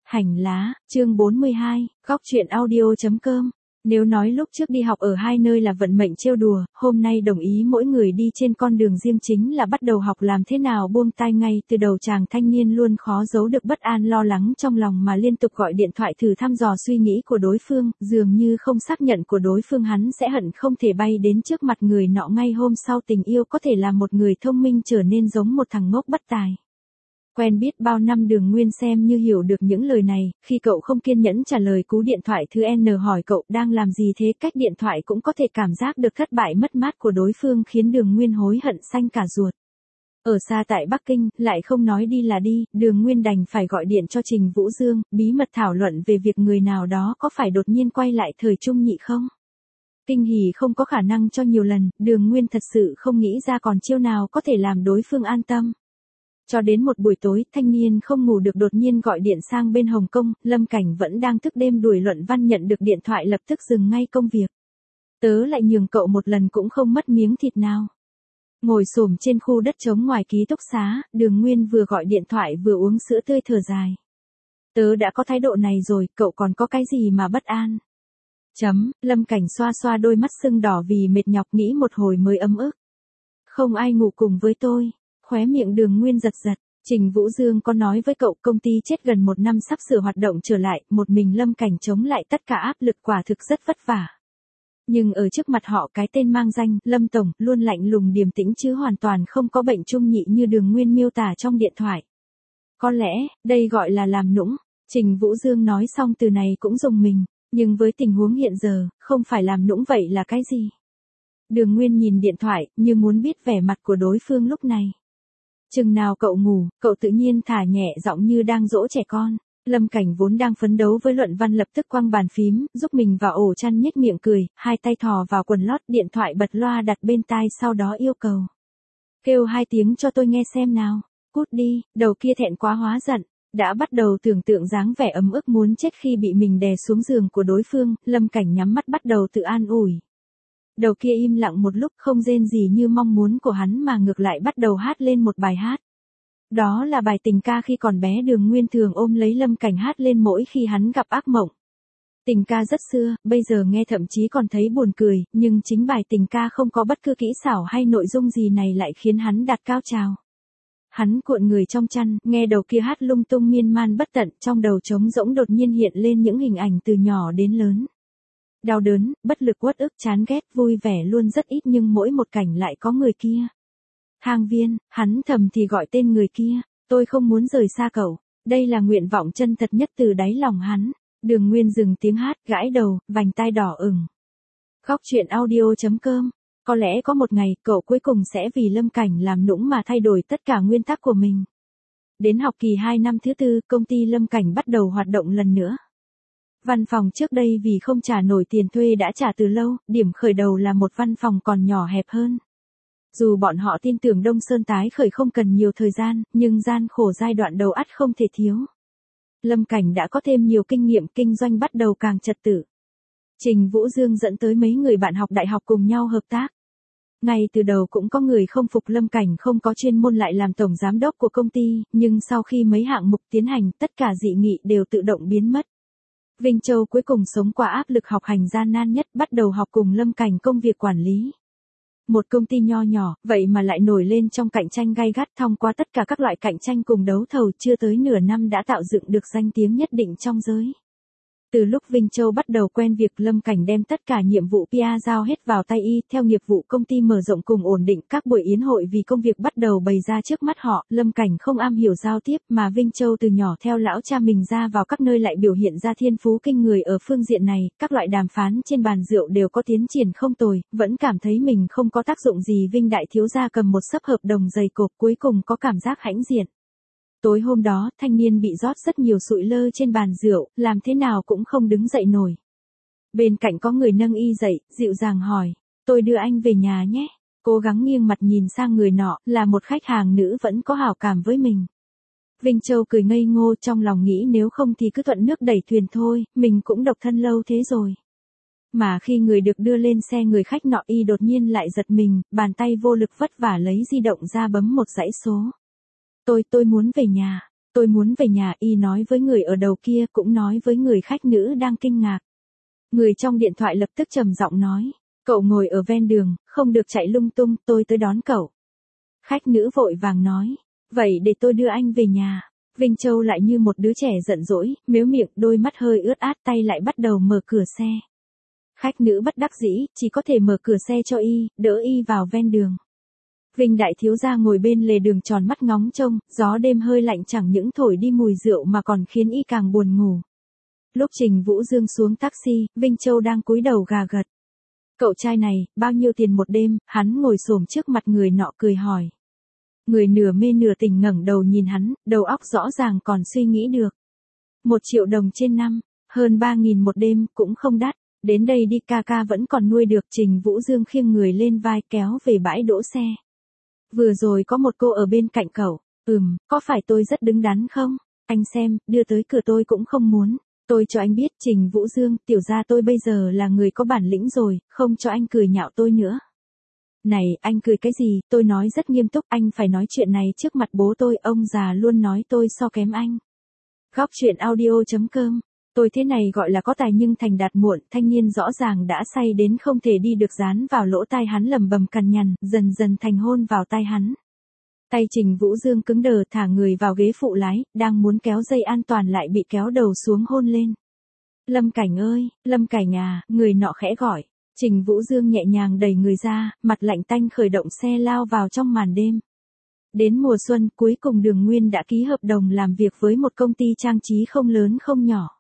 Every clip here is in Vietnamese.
Hành lá, chương 42, góc truyện audio.com. Nếu nói lúc trước đi học ở hai nơi là vận mệnh trêu đùa, hôm nay đồng ý mỗi người đi trên con đường riêng chính là bắt đầu học làm thế nào buông tay ngay từ đầu. Chàng thanh niên luôn khó giấu được bất an lo lắng trong lòng mà liên tục gọi điện thoại thử thăm dò suy nghĩ của đối phương, dường như không xác nhận của đối phương hắn sẽ hận không thể bay đến trước mặt người nọ ngay hôm sau. Tình yêu có thể làm một người thông minh trở nên giống một thằng ngốc bất tài. Quen biết bao năm Đường Nguyên xem như hiểu được những lời này, khi cậu không kiên nhẫn trả lời cú điện thoại thứ N hỏi cậu đang làm gì thế, cách điện thoại cũng có thể cảm giác được thất bại mất mát của đối phương khiến Đường Nguyên hối hận xanh cả ruột. Ở xa tại Bắc Kinh, lại không nói đi là đi, Đường Nguyên đành phải gọi điện cho Trình Vũ Dương, bí mật thảo luận về việc người nào đó có phải đột nhiên quay lại thời trung nhị không. Kinh hỉ không có khả năng cho nhiều lần, Đường Nguyên thật sự không nghĩ ra còn chiêu nào có thể làm đối phương an tâm. Cho đến một buổi tối, thanh niên không ngủ được đột nhiên gọi điện sang bên Hồng Kông, Lâm Cảnh vẫn đang thức đêm đuổi luận văn nhận được điện thoại lập tức dừng ngay công việc. Tớ lại nhường cậu một lần cũng không mất miếng thịt nào. Ngồi xổm trên khu đất trống ngoài ký túc xá, Đường Nguyên vừa gọi điện thoại vừa uống sữa tươi thở dài. Tớ đã có thái độ này rồi, cậu còn có cái gì mà bất an? Lâm Cảnh xoa xoa đôi mắt sưng đỏ vì mệt nhọc nghĩ một hồi mới ấm ức. Không ai ngủ cùng với tôi. Khóe miệng Đường Nguyên giật giật, Trình Vũ Dương có nói với cậu công ty chết gần một năm sắp sửa hoạt động trở lại, một mình Lâm Cảnh chống lại tất cả áp lực quả thực rất vất vả. Nhưng ở trước mặt họ cái tên mang danh, Lâm Tổng, luôn lạnh lùng điềm tĩnh chứ hoàn toàn không có bệnh trung nhị như Đường Nguyên miêu tả trong điện thoại. Có lẽ, đây gọi là làm nũng, Trình Vũ Dương nói xong từ này cũng rùng mình, nhưng với tình huống hiện giờ, không phải làm nũng vậy là cái gì? Đường Nguyên nhìn điện thoại, như muốn biết vẻ mặt của đối phương lúc này. Chừng nào cậu ngủ, cậu tự nhiên thả nhẹ giọng như đang dỗ trẻ con. Lâm Cảnh vốn đang phấn đấu với luận văn lập tức quăng bàn phím, giúp mình vào ổ chăn nhếch miệng cười, hai tay thò vào quần lót, điện thoại bật loa đặt bên tai sau đó yêu cầu. Kêu 2 tiếng cho tôi nghe xem nào. Cút đi, đầu kia thẹn quá hóa giận. Đã bắt đầu tưởng tượng dáng vẻ ấm ức muốn chết khi bị mình đè xuống giường của đối phương, Lâm Cảnh nhắm mắt bắt đầu tự an ủi. Đầu kia im lặng một lúc không rên gì như mong muốn của hắn mà ngược lại bắt đầu hát lên một bài hát. Đó là bài tình ca khi còn bé Đường Nguyên thường ôm lấy Lâm Cảnh hát lên mỗi khi hắn gặp ác mộng. Tình ca rất xưa, bây giờ nghe thậm chí còn thấy buồn cười, nhưng chính bài tình ca không có bất cứ kỹ xảo hay nội dung gì này lại khiến hắn đạt cao trào. Hắn cuộn người trong chăn, nghe đầu kia hát lung tung miên man bất tận, trong đầu trống rỗng đột nhiên hiện lên những hình ảnh từ nhỏ đến lớn. Đau đớn, bất lực uất ức chán ghét vui vẻ luôn rất ít nhưng mỗi một cảnh lại có người kia. Hang Viên, hắn thầm thì gọi tên người kia, tôi không muốn rời xa cậu, đây là nguyện vọng chân thật nhất từ đáy lòng hắn. Đường Nguyên dừng tiếng hát, gãi đầu, vành tai đỏ ửng. Góc truyện audio.com. Có lẽ có một ngày cậu cuối cùng sẽ vì Lâm Cảnh làm nũng mà thay đổi tất cả nguyên tắc của mình. Đến học kỳ 2 năm thứ 4, công ty Lâm Cảnh bắt đầu hoạt động lần nữa. Văn phòng trước đây vì không trả nổi tiền thuê đã trả từ lâu, điểm khởi đầu là một văn phòng còn nhỏ hẹp hơn. Dù bọn họ tin tưởng Đông Sơn tái khởi không cần nhiều thời gian, nhưng gian khổ giai đoạn đầu ắt không thể thiếu. Lâm Cảnh đã có thêm nhiều kinh nghiệm kinh doanh bắt đầu càng trật tự. Trình Vũ Dương dẫn tới mấy người bạn học đại học cùng nhau hợp tác. Ngay từ đầu cũng có người không phục Lâm Cảnh không có chuyên môn lại làm tổng giám đốc của công ty, nhưng sau khi mấy hạng mục tiến hành tất cả dị nghị đều tự động biến mất. Vinh Châu cuối cùng sống qua áp lực học hành gian nan nhất bắt đầu học cùng Lâm Cảnh công việc quản lý. Một công ty nho nhỏ, vậy mà lại nổi lên trong cạnh tranh gay gắt thông qua tất cả các loại cạnh tranh cùng đấu thầu chưa tới nửa năm đã tạo dựng được danh tiếng nhất định trong giới. Từ lúc Vinh Châu bắt đầu quen việc Lâm Cảnh đem tất cả nhiệm vụ PR giao hết vào tay y, theo nghiệp vụ công ty mở rộng cùng ổn định các buổi yến hội vì công việc bắt đầu bày ra trước mắt họ, Lâm Cảnh không am hiểu giao tiếp mà Vinh Châu từ nhỏ theo lão cha mình ra vào các nơi lại biểu hiện ra thiên phú kinh người ở phương diện này, các loại đàm phán trên bàn rượu đều có tiến triển không tồi, vẫn cảm thấy mình không có tác dụng gì. Vinh đại thiếu gia cầm một xấp hợp đồng dày cộp cuối cùng có cảm giác hãnh diện. Tối hôm đó, thanh niên bị rót rất nhiều sụi lơ trên bàn rượu, làm thế nào cũng không đứng dậy nổi. Bên cạnh có người nâng y dậy, dịu dàng hỏi, tôi đưa anh về nhà nhé. Cố gắng nghiêng mặt nhìn sang người nọ, là một khách hàng nữ vẫn có hảo cảm với mình. Vinh Châu cười ngây ngô trong lòng nghĩ nếu không thì cứ thuận nước đẩy thuyền thôi, mình cũng độc thân lâu thế rồi. Mà khi người được đưa lên xe người khách nọ y đột nhiên lại giật mình, bàn tay vô lực vất vả lấy di động ra bấm một dãy số. Tôi muốn về nhà. tôi muốn về nhà, y nói với người ở đầu kia, cũng nói với người khách nữ đang kinh ngạc. Người trong điện thoại lập tức trầm giọng nói, cậu ngồi ở ven đường, không được chạy lung tung, tôi tới đón cậu. Khách nữ vội vàng nói, vậy để tôi đưa anh về nhà. Vinh Châu lại như một đứa trẻ giận dỗi, mếu miệng, đôi mắt hơi ướt át, tay lại bắt đầu mở cửa xe. Khách nữ bất đắc dĩ, chỉ có thể mở cửa xe cho y, đỡ y vào ven đường. Vinh đại thiếu gia ngồi bên lề đường tròn mắt ngóng trông, gió đêm hơi lạnh chẳng những thổi đi mùi rượu mà còn khiến y càng buồn ngủ. Lúc Trình Vũ Dương xuống taxi, Vinh Châu đang cúi đầu gà gật. Cậu trai này, bao nhiêu tiền một đêm? Hắn ngồi xổm trước mặt người nọ cười hỏi. Người nửa mê nửa tỉnh ngẩng đầu nhìn hắn, đầu óc rõ ràng còn suy nghĩ được. 1 triệu đồng trên năm, hơn 3.000 một đêm, cũng không đắt. Đến đây đi, ca ca vẫn còn nuôi được. Trình Vũ Dương khiêng người lên vai kéo về bãi đỗ xe. Vừa rồi có một cô ở bên cạnh cậu. Có phải tôi rất đứng đắn không? Anh xem, đưa tới cửa tôi cũng không muốn. Tôi cho anh biết, Trình Vũ Dương, tiểu gia tôi bây giờ là người có bản lĩnh rồi, không cho anh cười nhạo tôi nữa. Này, anh cười cái gì, tôi nói rất nghiêm túc, anh phải nói chuyện này trước mặt bố tôi, ông già luôn nói tôi so kém anh. Góc truyện audio.com. Tôi thế này gọi là có tài nhưng thành đạt muộn, thanh niên rõ ràng đã say đến không thể đi được, dán vào lỗ tai hắn lầm bầm cằn nhằn, dần dần thành hôn vào tai hắn. Tay Trình Vũ Dương cứng đờ, thả người vào ghế phụ lái, đang muốn kéo dây an toàn lại bị kéo đầu xuống hôn lên. Lâm Cảnh ơi, Lâm Cảnh à, người nọ khẽ gọi. Trình Vũ Dương nhẹ nhàng đẩy người ra, mặt lạnh tanh khởi động xe lao vào trong màn đêm. Đến mùa xuân, cuối cùng Đường Nguyên đã ký hợp đồng làm việc với một công ty trang trí không lớn không nhỏ.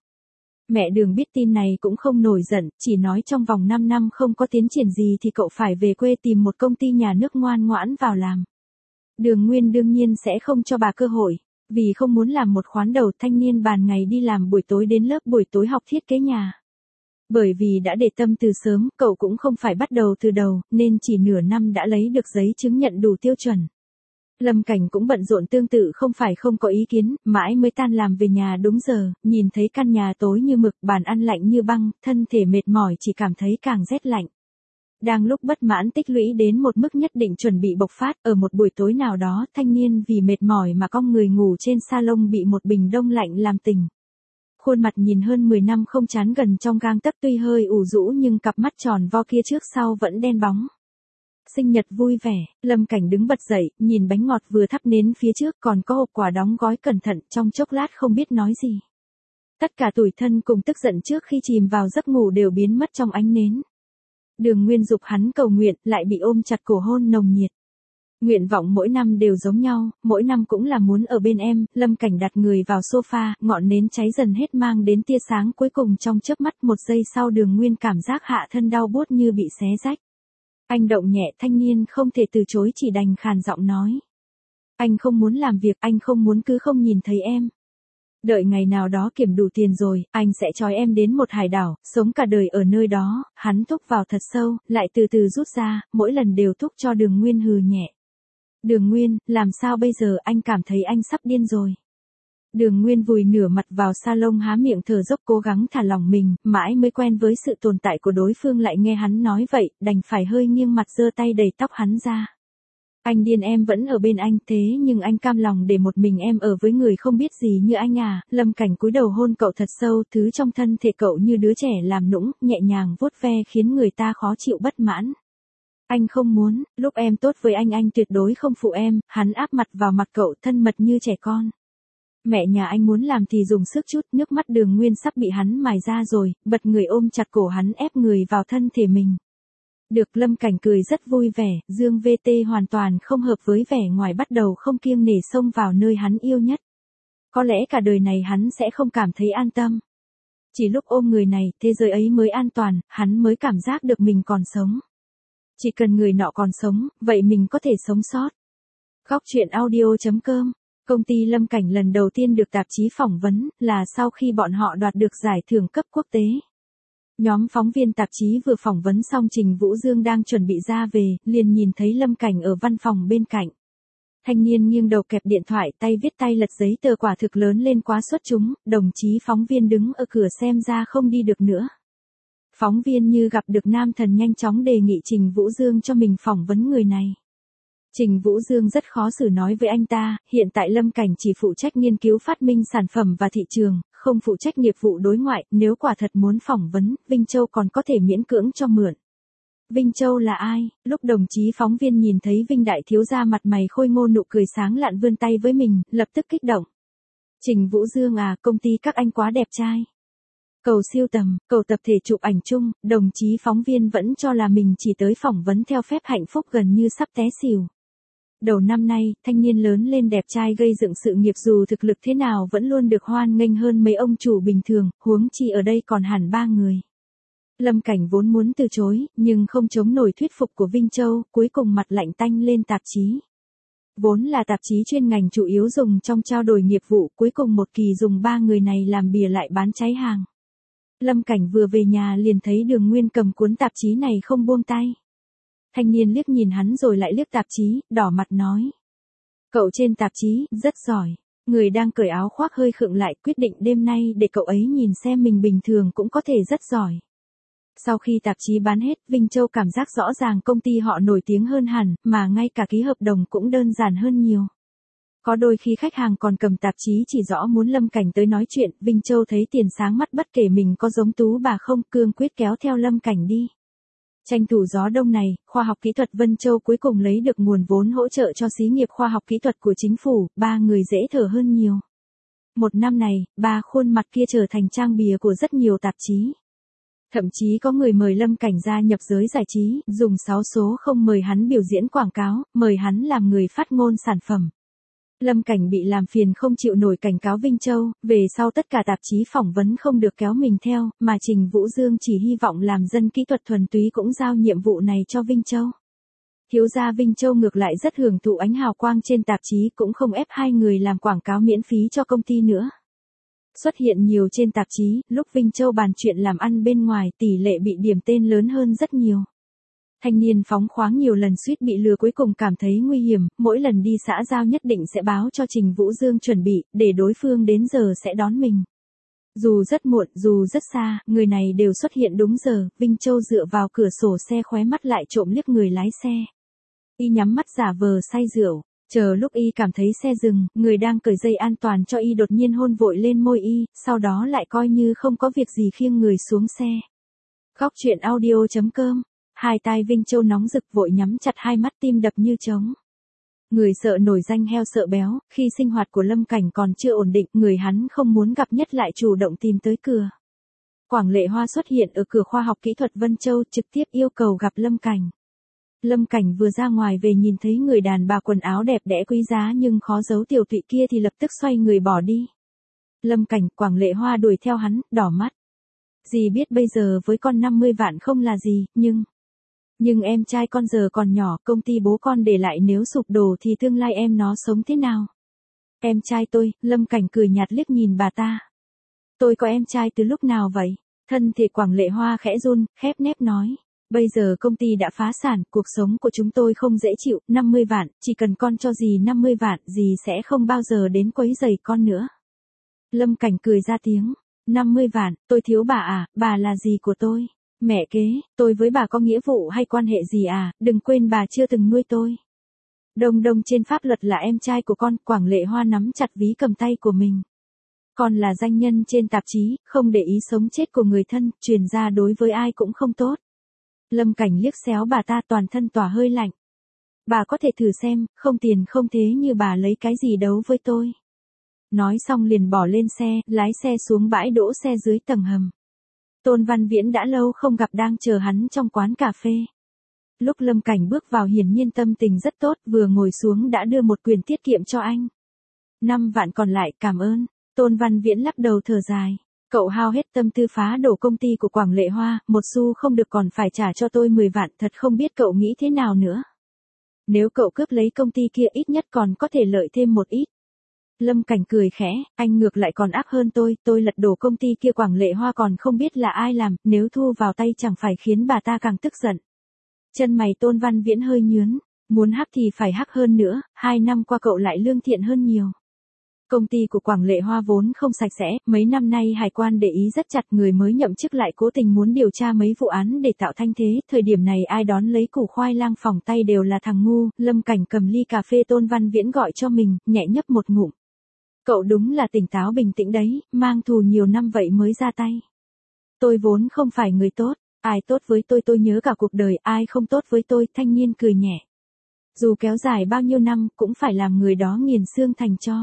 Mẹ Đường biết tin này cũng không nổi giận, chỉ nói trong vòng 5 năm không có tiến triển gì thì cậu phải về quê tìm một công ty nhà nước ngoan ngoãn vào làm. Đường Nguyên đương nhiên sẽ không cho bà cơ hội, vì không muốn làm một khoán đầu, thanh niên bàn ngày đi làm, buổi tối đến lớp, buổi tối học thiết kế nhà. Bởi vì đã để tâm từ sớm, cậu cũng không phải bắt đầu từ đầu, nên chỉ nửa năm đã lấy được giấy chứng nhận đủ tiêu chuẩn. Lâm Cảnh cũng bận rộn tương tự, không phải không có ý kiến, mãi mới tan làm về nhà đúng giờ, nhìn thấy căn nhà tối như mực, bàn ăn lạnh như băng, thân thể mệt mỏi chỉ cảm thấy càng rét lạnh. Đang lúc bất mãn tích lũy đến một mức nhất định chuẩn bị bộc phát, ở một buổi tối nào đó, thanh niên vì mệt mỏi mà cong người ngủ trên salon bị một bình đông lạnh làm tỉnh. Khuôn mặt nhìn hơn 10 năm không chán gần trong gang tấc, tuy hơi ủ rũ nhưng cặp mắt tròn vo kia trước sau vẫn đen bóng. Sinh nhật vui vẻ, Lâm Cảnh đứng bật dậy, nhìn bánh ngọt vừa thắp nến phía trước, còn có hộp quà đóng gói cẩn thận, trong chốc lát không biết nói gì. Tất cả tủi thân cùng tức giận trước khi chìm vào giấc ngủ đều biến mất trong ánh nến. Đường Nguyên dục hắn cầu nguyện, lại bị ôm chặt cổ hôn nồng nhiệt. Nguyện vọng mỗi năm đều giống nhau, mỗi năm cũng là muốn ở bên em. Lâm Cảnh đặt người vào sofa, ngọn nến cháy dần hết mang đến tia sáng cuối cùng trong chớp mắt. 1 giây sau Đường Nguyên cảm giác hạ thân đau buốt như bị xé rách. Anh động nhẹ, thanh niên không thể từ chối, chỉ đành khàn giọng nói. Anh không muốn làm việc, anh không muốn cứ không nhìn thấy em. Đợi ngày nào đó kiếm đủ tiền rồi, anh sẽ trói em đến một hải đảo, sống cả đời ở nơi đó. Hắn thúc vào thật sâu, lại từ từ rút ra, mỗi lần đều thúc cho Đường Nguyên hừ nhẹ. Đường Nguyên, làm sao bây giờ, anh cảm thấy anh sắp điên rồi. Đường Nguyên vùi nửa mặt vào salon, há miệng thở dốc cố gắng thả lỏng mình, mãi mới quen với sự tồn tại của đối phương, lại nghe hắn nói vậy, đành phải hơi nghiêng mặt giơ tay đẩy tóc hắn ra. Anh điên, em vẫn ở bên anh, thế nhưng anh cam lòng để một mình em ở với người không biết gì như anh à. Lâm Cảnh cúi đầu hôn cậu thật sâu, thứ trong thân thể cậu như đứa trẻ làm nũng, nhẹ nhàng vuốt ve khiến người ta khó chịu bất mãn. Anh không muốn, lúc em tốt với anh tuyệt đối không phụ em. Hắn áp mặt vào mặt cậu, thân mật như trẻ con. Mẹ nhà anh muốn làm thì dùng sức chút, nước mắt Đường Nguyên sắp bị hắn mài ra rồi, bật người ôm chặt cổ hắn, ép người vào thân thể mình. Được, Lâm Cảnh cười rất vui vẻ, Dương VT hoàn toàn không hợp với vẻ ngoài, bắt đầu không kiêng nể xông vào nơi hắn yêu nhất. Có lẽ cả đời này hắn sẽ không cảm thấy an tâm. Chỉ lúc ôm người này, thế giới ấy mới an toàn, hắn mới cảm giác được mình còn sống. Chỉ cần người nọ còn sống, vậy mình có thể sống sót. Góc truyện audio.com. Công ty Lâm Cảnh lần đầu tiên được tạp chí phỏng vấn, là sau khi bọn họ đoạt được giải thưởng cấp quốc tế. Nhóm phóng viên tạp chí vừa phỏng vấn xong, Trình Vũ Dương đang chuẩn bị ra về, liền nhìn thấy Lâm Cảnh ở văn phòng bên cạnh. Thanh niên nghiêng đầu kẹp điện thoại, tay viết tay lật giấy tờ, quả thực lớn lên quá xuất chúng. Đồng chí phóng viên đứng ở cửa xem ra không đi được nữa. Phóng viên như gặp được nam thần, nhanh chóng đề nghị Trình Vũ Dương cho mình phỏng vấn người này. Trình Vũ Dương rất khó xử nói với anh ta, hiện tại Lâm Cảnh chỉ phụ trách nghiên cứu phát minh sản phẩm và thị trường, không phụ trách nghiệp vụ đối ngoại, nếu quả thật muốn phỏng vấn, Vinh Châu còn có thể miễn cưỡng cho mượn. Vinh Châu là ai? Lúc đồng chí phóng viên nhìn thấy Vinh đại thiếu gia mặt mày khôi ngô nụ cười sáng lạn vươn tay với mình, lập tức kích động. Trình Vũ Dương à, công ty các anh quá đẹp trai. Cầu siêu tầm, cầu tập thể chụp ảnh chung, đồng chí phóng viên vẫn cho là mình chỉ tới phỏng vấn theo phép hạnh phúc gần như sắp té xỉu. Đầu năm nay, thanh niên lớn lên đẹp trai gây dựng sự nghiệp dù thực lực thế nào vẫn luôn được hoan nghênh hơn mấy ông chủ bình thường, huống chi ở đây còn hẳn 3 người. Lâm Cảnh vốn muốn từ chối, nhưng không chống nổi thuyết phục của Vinh Châu, cuối cùng mặt lạnh tanh lên tạp chí. Vốn là tạp chí chuyên ngành chủ yếu dùng trong trao đổi nghiệp vụ, cuối cùng một kỳ dùng 3 người này làm bìa lại bán cháy hàng. Lâm Cảnh vừa về nhà liền thấy Đường Nguyên cầm cuốn tạp chí này không buông tay. Thanh niên liếc nhìn hắn rồi lại liếc tạp chí, đỏ mặt nói. Cậu trên tạp chí, rất giỏi. Người đang cởi áo khoác hơi khựng lại, quyết định đêm nay để cậu ấy nhìn xem mình bình thường cũng có thể rất giỏi. Sau khi tạp chí bán hết, Vinh Châu cảm giác rõ ràng công ty họ nổi tiếng hơn hẳn, mà ngay cả ký hợp đồng cũng đơn giản hơn nhiều. Có đôi khi khách hàng còn cầm tạp chí chỉ rõ muốn Lâm Cảnh tới nói chuyện, Vinh Châu thấy tiền sáng mắt bất kể mình có giống tú bà không, cương quyết kéo theo Lâm Cảnh đi. Tranh thủ gió đông này, khoa học kỹ thuật Vân Châu cuối cùng lấy được nguồn vốn hỗ trợ cho xí nghiệp khoa học kỹ thuật của chính phủ, 3 người dễ thở hơn nhiều. Một năm này, 3 khuôn mặt kia trở thành trang bìa của rất nhiều tạp chí. Thậm chí có người mời Lâm Cảnh gia nhập giới giải trí, dùng 6 số không mời hắn biểu diễn quảng cáo, mời hắn làm người phát ngôn sản phẩm. Lâm Cảnh bị làm phiền không chịu nổi cảnh cáo Vinh Châu, về sau tất cả tạp chí phỏng vấn không được kéo mình theo, mà Trình Vũ Dương chỉ hy vọng làm dân kỹ thuật thuần túy cũng giao nhiệm vụ này cho Vinh Châu. Thiếu gia Vinh Châu ngược lại rất hưởng thụ ánh hào quang trên tạp chí, cũng không ép 2 người làm quảng cáo miễn phí cho công ty nữa. Xuất hiện nhiều trên tạp chí, lúc Vinh Châu bàn chuyện làm ăn bên ngoài tỷ lệ bị điểm tên lớn hơn rất nhiều. Thanh niên phóng khoáng nhiều lần suýt bị lừa cuối cùng cảm thấy nguy hiểm, mỗi lần đi xã giao nhất định sẽ báo cho Trình Vũ Dương chuẩn bị, để đối phương đến giờ sẽ đón mình. Dù rất muộn, dù rất xa, người này đều xuất hiện đúng giờ, Vinh Châu dựa vào cửa sổ xe khóe mắt lại trộm liếc người lái xe. Y nhắm mắt giả vờ say rượu, chờ lúc Y cảm thấy xe dừng, người đang cởi dây an toàn cho Y đột nhiên hôn vội lên môi Y, sau đó lại coi như không có việc gì khiêng người xuống xe. Góc truyện audio.com. Hai tai Vinh Châu nóng rực vội nhắm chặt hai mắt tim đập như trống. Người sợ nổi danh heo sợ béo, khi sinh hoạt của Lâm Cảnh còn chưa ổn định, người hắn không muốn gặp nhất lại chủ động tìm tới cửa. Quảng Lệ Hoa xuất hiện ở cửa khoa học kỹ thuật Vân Châu trực tiếp yêu cầu gặp Lâm Cảnh. Lâm Cảnh vừa ra ngoài về nhìn thấy người đàn bà quần áo đẹp đẽ quý giá nhưng khó giấu tiểu tụy kia thì lập tức xoay người bỏ đi. Lâm Cảnh, Quảng Lệ Hoa đuổi theo hắn, đỏ mắt. Dì biết bây giờ với con 50 vạn không là gì, nhưng em trai con giờ còn nhỏ, công ty bố con để lại nếu sụp đổ thì tương lai em nó sống thế nào? Em trai tôi, Lâm Cảnh cười nhạt liếc nhìn bà ta. Tôi có em trai từ lúc nào vậy? Thân thể Quảng Lệ Hoa khẽ run, khép nép nói. Bây giờ công ty đã phá sản, cuộc sống của chúng tôi không dễ chịu, 50 vạn, chỉ cần con cho dì 50 vạn, dì sẽ không bao giờ đến quấy rầy con nữa. Lâm Cảnh cười ra tiếng. 50 vạn, tôi thiếu bà à, bà là dì của tôi. Mẹ kế, tôi với bà có nghĩa vụ hay quan hệ gì à, đừng quên bà chưa từng nuôi tôi. Đông Đông trên pháp luật là em trai của con, Quảng Lệ Hoa nắm chặt ví cầm tay của mình. Con là danh nhân trên tạp chí, không để ý sống chết của người thân, truyền ra đối với ai cũng không tốt. Lâm Cảnh liếc xéo bà ta toàn thân tỏa hơi lạnh. Bà có thể thử xem, không tiền không thế như bà lấy cái gì đấu với tôi. Nói xong liền bỏ lên xe, lái xe xuống bãi đỗ xe dưới tầng hầm. Tôn Văn Viễn đã lâu không gặp đang chờ hắn trong quán cà phê. Lúc Lâm Cảnh bước vào hiển nhiên tâm tình rất tốt, vừa ngồi xuống đã đưa một quyển tiết kiệm cho anh. 5 vạn còn lại, cảm ơn. Tôn Văn Viễn lắc đầu thở dài. Cậu hao hết tâm tư phá đổ công ty của Quảng Lệ Hoa, một xu không được còn phải trả cho tôi 10 vạn, thật không biết cậu nghĩ thế nào nữa. Nếu cậu cướp lấy công ty kia ít nhất còn có thể lợi thêm một ít. Lâm Cảnh cười khẽ, anh ngược lại còn ác hơn tôi lật đổ công ty kia Quảng Lệ Hoa còn không biết là ai làm, nếu thu vào tay chẳng phải khiến bà ta càng tức giận. Chân mày Tôn Văn Viễn hơi nhướng, muốn hắc thì phải hắc hơn nữa, 2 năm qua cậu lại lương thiện hơn nhiều. Công ty của Quảng Lệ Hoa vốn không sạch sẽ, mấy năm nay hải quan để ý rất chặt, người mới nhậm chức lại cố tình muốn điều tra mấy vụ án để tạo thanh thế, thời điểm này ai đón lấy củ khoai lang phòng tay đều là thằng ngu. Lâm Cảnh cầm ly cà phê Tôn Văn Viễn gọi cho mình, nhẹ nhấp một ngụm. Cậu đúng là tỉnh táo bình tĩnh đấy, mang thù nhiều năm vậy mới ra tay. Tôi vốn không phải người tốt, ai tốt với tôi nhớ cả cuộc đời, ai không tốt với tôi, thanh niên cười nhẹ. Dù kéo dài bao nhiêu năm, cũng phải làm người đó nghiền xương thành tro.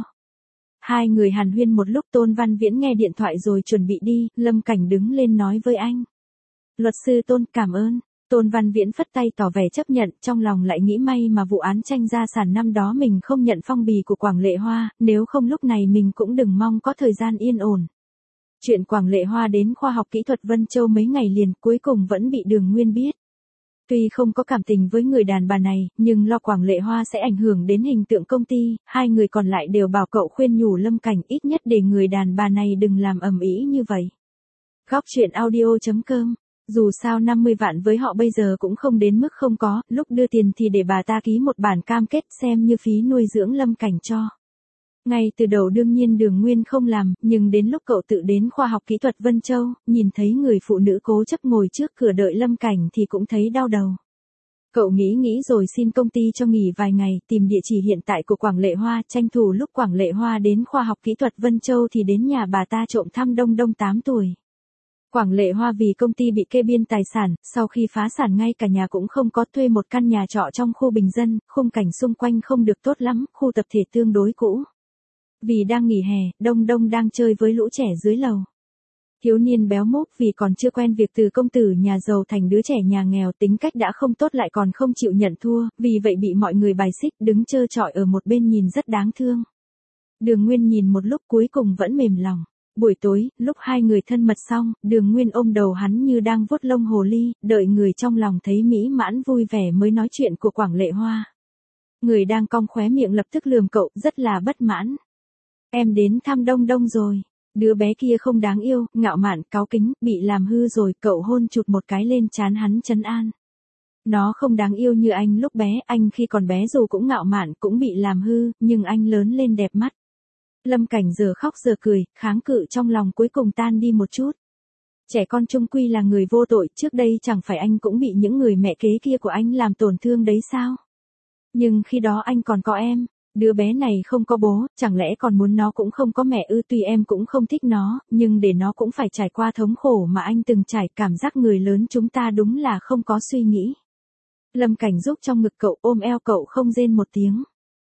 Hai người hàn huyên một lúc, Tôn Văn Viễn nghe điện thoại rồi chuẩn bị đi, Lâm Cảnh đứng lên nói với anh. Luật sư Tôn, cảm ơn. Tôn Văn Viễn phất tay tỏ vẻ chấp nhận, trong lòng lại nghĩ may mà vụ án tranh gia sản năm đó mình không nhận phong bì của Quảng Lệ Hoa, nếu không lúc này mình cũng đừng mong có thời gian yên ổn. Chuyện Quảng Lệ Hoa đến khoa học kỹ thuật Vân Châu mấy ngày liền, cuối cùng vẫn bị Đường Nguyên biết. Tuy không có cảm tình với người đàn bà này, nhưng lo Quảng Lệ Hoa sẽ ảnh hưởng đến hình tượng công ty, hai người còn lại đều bảo cậu khuyên nhủ Lâm Cảnh ít nhất để người đàn bà này đừng làm ầm ĩ như vậy. Góc truyện audio.com. Dù sao 50 vạn với họ bây giờ cũng không đến mức không có, lúc đưa tiền thì để bà ta ký một bản cam kết xem như phí nuôi dưỡng Lâm Cảnh cho. Ngay từ đầu đương nhiên Đường Nguyên không làm, nhưng đến lúc cậu tự đến khoa học kỹ thuật Vân Châu, nhìn thấy người phụ nữ cố chấp ngồi trước cửa đợi Lâm Cảnh thì cũng thấy đau đầu. Cậu nghĩ rồi xin công ty cho nghỉ vài ngày, tìm địa chỉ hiện tại của Quảng Lệ Hoa, tranh thủ lúc Quảng Lệ Hoa đến khoa học kỹ thuật Vân Châu thì đến nhà bà ta trộm thăm Đông Đông 8 tuổi. Quảng Lệ Hoa vì công ty bị kê biên tài sản, sau khi phá sản ngay cả nhà cũng không có, thuê một căn nhà trọ trong khu bình dân, khung cảnh xung quanh không được tốt lắm, khu tập thể tương đối cũ. Vì đang nghỉ hè, Đông Đông đang chơi với lũ trẻ dưới lầu. Thiếu niên béo múp vì còn chưa quen việc từ công tử nhà giàu thành đứa trẻ nhà nghèo, tính cách đã không tốt lại còn không chịu nhận thua, vì vậy bị mọi người bài xích, đứng trơ trọi ở một bên nhìn rất đáng thương. Đường Nguyên nhìn một lúc cuối cùng vẫn mềm lòng. Buổi tối, lúc hai người thân mật xong, Đường Nguyên ôm đầu hắn như đang vuốt lông hồ ly, đợi người trong lòng thấy mỹ mãn vui vẻ mới nói chuyện của Quảng Lệ Hoa. Người đang cong khóe miệng lập tức lườm cậu, rất là bất mãn. Em đến thăm Đông Đông rồi. Đứa bé kia không đáng yêu, ngạo mạn, cáu kính, bị làm hư rồi, cậu hôn chụt một cái lên trán hắn trấn an. Nó không đáng yêu như anh lúc bé, anh khi còn bé dù cũng ngạo mạn, cũng bị làm hư, nhưng anh lớn lên đẹp mắt. Lâm Cảnh giờ khóc giờ cười, kháng cự trong lòng cuối cùng tan đi một chút. Trẻ con chung quy là người vô tội, trước đây chẳng phải anh cũng bị những người mẹ kế kia của anh làm tổn thương đấy sao? Nhưng khi đó anh còn có em. Đứa bé này không có bố, chẳng lẽ còn muốn nó cũng không có mẹ ư? Tuy em cũng không thích nó, nhưng để nó cũng phải trải qua thống khổ mà anh từng trải, cảm giác người lớn chúng ta đúng là không có suy nghĩ. Lâm Cảnh giúp trong ngực cậu, ôm eo cậu không rên một tiếng.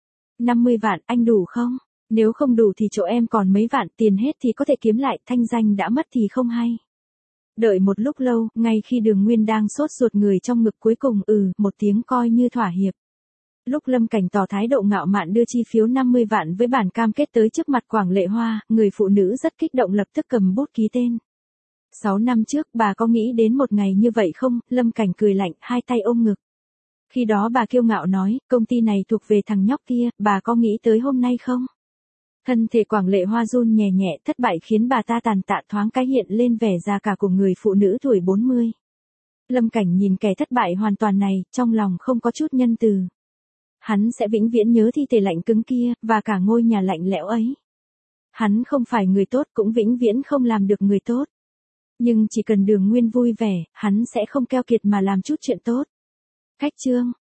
50 vạn, anh đủ không? Nếu không đủ thì chỗ em còn mấy vạn, tiền hết thì có thể kiếm lại, thanh danh đã mất thì không hay. Đợi một lúc lâu, ngay khi Đường Nguyên đang sốt ruột, người trong ngực cuối cùng một tiếng coi như thỏa hiệp. Lúc Lâm Cảnh tỏ thái độ ngạo mạn đưa chi phiếu 50 vạn với bản cam kết tới trước mặt Quảng Lệ Hoa, người phụ nữ rất kích động lập tức cầm bút ký tên. 6 năm trước bà có nghĩ đến một ngày như vậy không? Lâm Cảnh cười lạnh, hai tay ôm ngực. Khi đó bà kiêu ngạo nói, công ty này thuộc về thằng nhóc kia, bà có nghĩ tới hôm nay không? Thân thể Quảng Lệ Hoa run nhẹ nhẹ, thất bại khiến bà ta tàn tạ, thoáng cái hiện lên vẻ già cả của người phụ nữ tuổi 40. Lâm Cảnh nhìn kẻ thất bại hoàn toàn này, trong lòng không có chút nhân từ. Hắn sẽ vĩnh viễn nhớ thi thể lạnh cứng kia, và cả ngôi nhà lạnh lẽo ấy. Hắn không phải người tốt, cũng vĩnh viễn không làm được người tốt. Nhưng chỉ cần Đường Nguyên vui vẻ, hắn sẽ không keo kiệt mà làm chút chuyện tốt. Cách chương